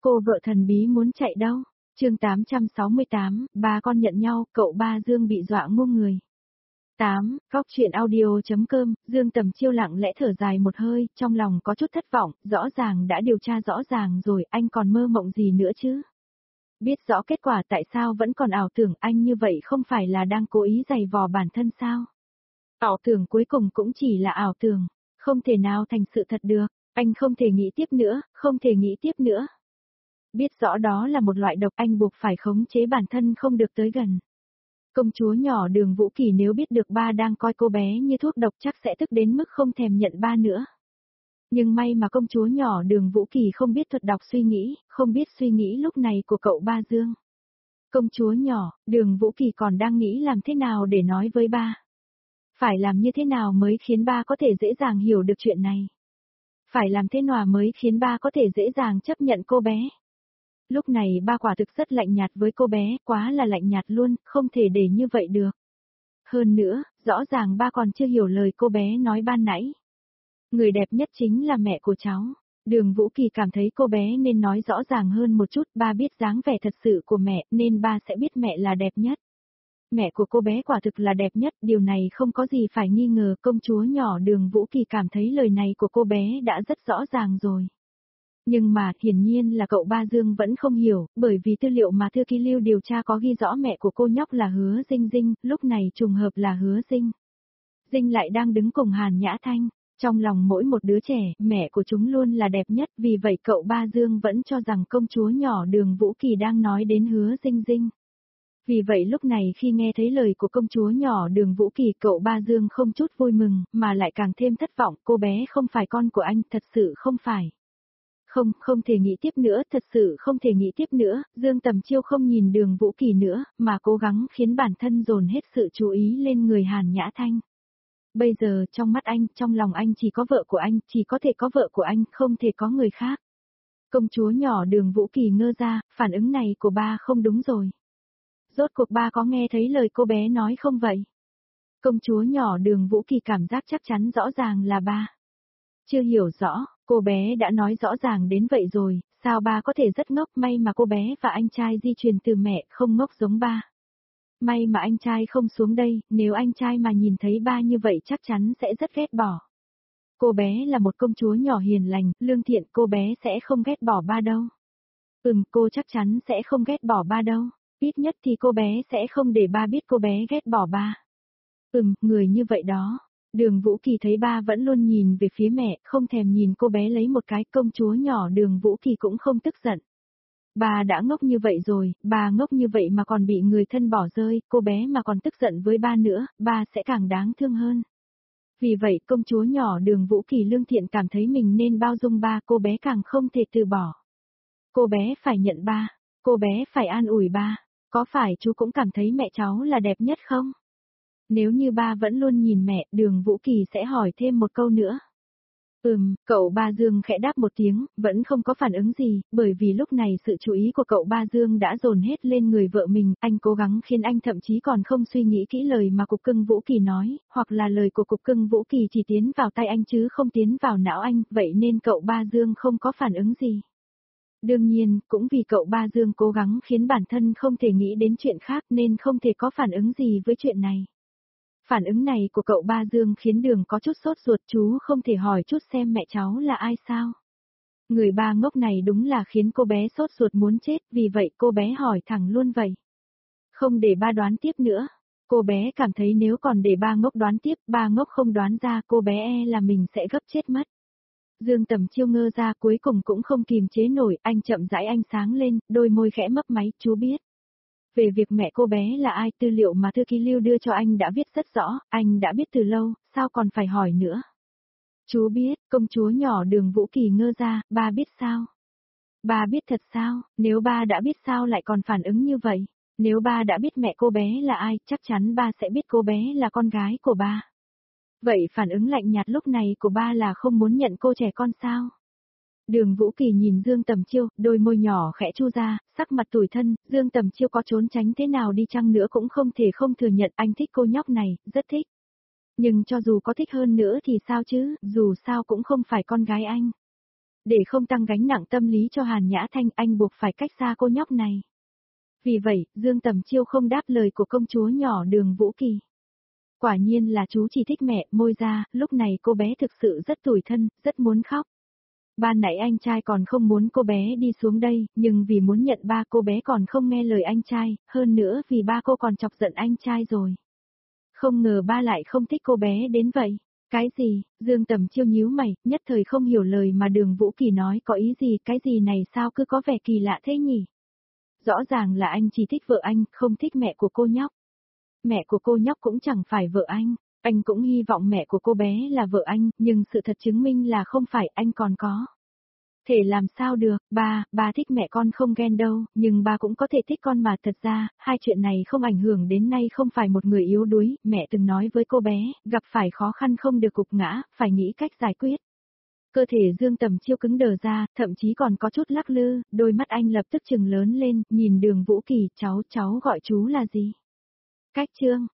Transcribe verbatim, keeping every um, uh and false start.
cô vợ thần bí muốn chạy đâu? Chương tám trăm sáu mươi tám, ba con nhận nhau, cậu ba Dương bị dọa ngu người. tám. Góc truyện audio.com, Dương Tầm Chiêu lặng lẽ thở dài một hơi, trong lòng có chút thất vọng, rõ ràng đã điều tra rõ ràng rồi, anh còn mơ mộng gì nữa chứ? Biết rõ kết quả tại sao vẫn còn ảo tưởng, anh như vậy không phải là đang cố ý giày vò bản thân sao? Ảo tưởng cuối cùng cũng chỉ là ảo tưởng, không thể nào thành sự thật được, anh không thể nghĩ tiếp nữa, không thể nghĩ tiếp nữa. Biết rõ đó là một loại độc, anh buộc phải khống chế bản thân không được tới gần. Công chúa nhỏ Đường Vũ Kỳ nếu biết được ba đang coi cô bé như thuốc độc chắc sẽ tức đến mức không thèm nhận ba nữa. Nhưng may mà công chúa nhỏ Đường Vũ Kỳ không biết thuật đọc suy nghĩ, không biết suy nghĩ lúc này của cậu ba Dương. Công chúa nhỏ, Đường Vũ Kỳ còn đang nghĩ làm thế nào để nói với ba. Phải làm như thế nào mới khiến ba có thể dễ dàng hiểu được chuyện này. Phải làm thế nào mới khiến ba có thể dễ dàng chấp nhận cô bé. Lúc này ba quả thực rất lạnh nhạt với cô bé, quá là lạnh nhạt luôn, không thể để như vậy được. Hơn nữa, rõ ràng ba còn chưa hiểu lời cô bé nói ban nãy. Người đẹp nhất chính là mẹ của cháu. Đường Vũ Kỳ cảm thấy cô bé nên nói rõ ràng hơn một chút, ba biết dáng vẻ thật sự của mẹ nên ba sẽ biết mẹ là đẹp nhất. Mẹ của cô bé quả thực là đẹp nhất, điều này không có gì phải nghi ngờ. Công chúa nhỏ Đường Vũ Kỳ cảm thấy lời này của cô bé đã rất rõ ràng rồi. Nhưng mà, hiển nhiên là cậu ba Dương vẫn không hiểu, bởi vì tư liệu mà Thư Ký Lưu điều tra có ghi rõ mẹ của cô nhóc là Hứa Dinh Dinh, lúc này trùng hợp là Hứa Dinh. Dinh lại đang đứng cùng Hàn Nhã Thanh, trong lòng mỗi một đứa trẻ, mẹ của chúng luôn là đẹp nhất, vì vậy cậu ba Dương vẫn cho rằng công chúa nhỏ Đường Vũ Kỳ đang nói đến Hứa Dinh Dinh. Vì vậy lúc này khi nghe thấy lời của công chúa nhỏ Đường Vũ Kỳ, cậu ba Dương không chút vui mừng, mà lại càng thêm thất vọng, cô bé không phải con của anh, thật sự không phải. Không, không thể nghĩ tiếp nữa, thật sự không thể nghĩ tiếp nữa, Dương Tầm Chiêu không nhìn Đường Vũ Kỳ nữa, mà cố gắng khiến bản thân dồn hết sự chú ý lên người Hàn Nhã Thanh. Bây giờ trong mắt anh, trong lòng anh chỉ có vợ của anh, chỉ có thể có vợ của anh, không thể có người khác. Công chúa nhỏ Đường Vũ Kỳ ngơ ra, phản ứng này của ba không đúng rồi. Rốt cuộc ba có nghe thấy lời cô bé nói không vậy? Công chúa nhỏ Đường Vũ Kỳ cảm giác chắc chắn rõ ràng là ba. Chưa hiểu rõ, cô bé đã nói rõ ràng đến vậy rồi, sao ba có thể rất ngốc, may mà cô bé và anh trai di truyền từ mẹ, không ngốc giống ba. May mà anh trai không xuống đây, nếu anh trai mà nhìn thấy ba như vậy chắc chắn sẽ rất ghét bỏ. Cô bé là một công chúa nhỏ hiền lành, lương thiện, cô bé sẽ không ghét bỏ ba đâu. Ừm, cô chắc chắn sẽ không ghét bỏ ba đâu, ít nhất thì cô bé sẽ không để ba biết cô bé ghét bỏ ba. Ừm, người như vậy đó. Đường Vũ Kỳ thấy ba vẫn luôn nhìn về phía mẹ, không thèm nhìn cô bé lấy một cái, công chúa nhỏ Đường Vũ Kỳ cũng không tức giận. Bà đã ngốc như vậy rồi, bà ngốc như vậy mà còn bị người thân bỏ rơi, cô bé mà còn tức giận với ba nữa, ba sẽ càng đáng thương hơn. Vì vậy công chúa nhỏ Đường Vũ Kỳ lương thiện cảm thấy mình nên bao dung ba, cô bé càng không thể từ bỏ. Cô bé phải nhận ba, cô bé phải an ủi ba, có phải chú cũng cảm thấy mẹ cháu là đẹp nhất không? Nếu như ba vẫn luôn nhìn mẹ, Đường Vũ Kỳ sẽ hỏi thêm một câu nữa. Ừm, cậu ba Dương khẽ đáp một tiếng, vẫn không có phản ứng gì, bởi vì lúc này sự chú ý của cậu ba Dương đã dồn hết lên người vợ mình, anh cố gắng khiến anh thậm chí còn không suy nghĩ kỹ lời mà Cục Cưng Vũ Kỳ nói, hoặc là lời của Cục Cưng Vũ Kỳ chỉ tiến vào tay anh chứ không tiến vào não anh, vậy nên cậu ba Dương không có phản ứng gì. Đương nhiên, cũng vì cậu ba Dương cố gắng khiến bản thân không thể nghĩ đến chuyện khác nên không thể có phản ứng gì với chuyện này. Phản ứng này của cậu ba Dương khiến Đường có chút sốt ruột, chú không thể hỏi chút xem mẹ cháu là ai sao? Người ba ngốc này đúng là khiến cô bé sốt ruột muốn chết, vì vậy cô bé hỏi thẳng luôn vậy. Không để ba đoán tiếp nữa. Cô bé cảm thấy nếu còn để ba ngốc đoán tiếp, ba ngốc không đoán ra cô bé e là mình sẽ gấp chết mất. Dương Tầm Chiêu ngơ ra cuối cùng cũng không kìm chế nổi, anh chậm rãi anh sáng lên, đôi môi khẽ mấp máy, chú biết. Về việc mẹ cô bé là ai, tư liệu mà Thư Ký Lưu đưa cho anh đã viết rất rõ, anh đã biết từ lâu, sao còn phải hỏi nữa. Chú biết, công chúa nhỏ Đường Vũ Kỳ ngơ ra, ba biết sao? Ba biết thật sao, nếu ba đã biết sao lại còn phản ứng như vậy? Nếu ba đã biết mẹ cô bé là ai, chắc chắn ba sẽ biết cô bé là con gái của ba. Vậy phản ứng lạnh nhạt lúc này của ba là không muốn nhận cô trẻ con sao? Đường Vũ Kỳ nhìn Dương Tầm Chiêu, đôi môi nhỏ khẽ chu ra, sắc mặt tủi thân, Dương Tầm Chiêu có trốn tránh thế nào đi chăng nữa cũng không thể không thừa nhận anh thích cô nhóc này, rất thích. Nhưng cho dù có thích hơn nữa thì sao chứ, dù sao cũng không phải con gái anh. Để không tăng gánh nặng tâm lý cho Hàn Nhã Thanh, anh buộc phải cách xa cô nhóc này. Vì vậy, Dương Tầm Chiêu không đáp lời của công chúa nhỏ Đường Vũ Kỳ. Quả nhiên là chú chỉ thích mẹ, môi ra, lúc này cô bé thực sự rất tủi thân, rất muốn khóc. Ban nãy anh trai còn không muốn cô bé đi xuống đây, nhưng vì muốn nhận ba cô bé còn không nghe lời anh trai, hơn nữa vì ba cô còn chọc giận anh trai rồi. Không ngờ ba lại không thích cô bé đến vậy. Cái gì? Dương Tầm Chiêu nhíu mày, nhất thời không hiểu lời mà Đường Vũ Kỳ nói có ý gì, cái gì này sao cứ có vẻ kỳ lạ thế nhỉ? Rõ ràng là anh chỉ thích vợ anh, không thích mẹ của cô nhóc. Mẹ của cô nhóc cũng chẳng phải vợ anh, anh cũng hy vọng mẹ của cô bé là vợ anh, nhưng sự thật chứng minh là không phải, anh còn có. Thể làm sao được, ba, ba thích mẹ con không ghen đâu, nhưng ba cũng có thể thích con mà, thật ra, hai chuyện này không ảnh hưởng đến nay không phải một người yếu đuối, mẹ từng nói với cô bé, gặp phải khó khăn không được gục ngã, phải nghĩ cách giải quyết. Cơ thể Dương Tầm Chiêu cứng đờ ra, thậm chí còn có chút lắc lư, đôi mắt anh lập tức trừng lớn lên, nhìn Đường Vũ Kỳ, cháu, cháu gọi chú là gì? Cách Trương,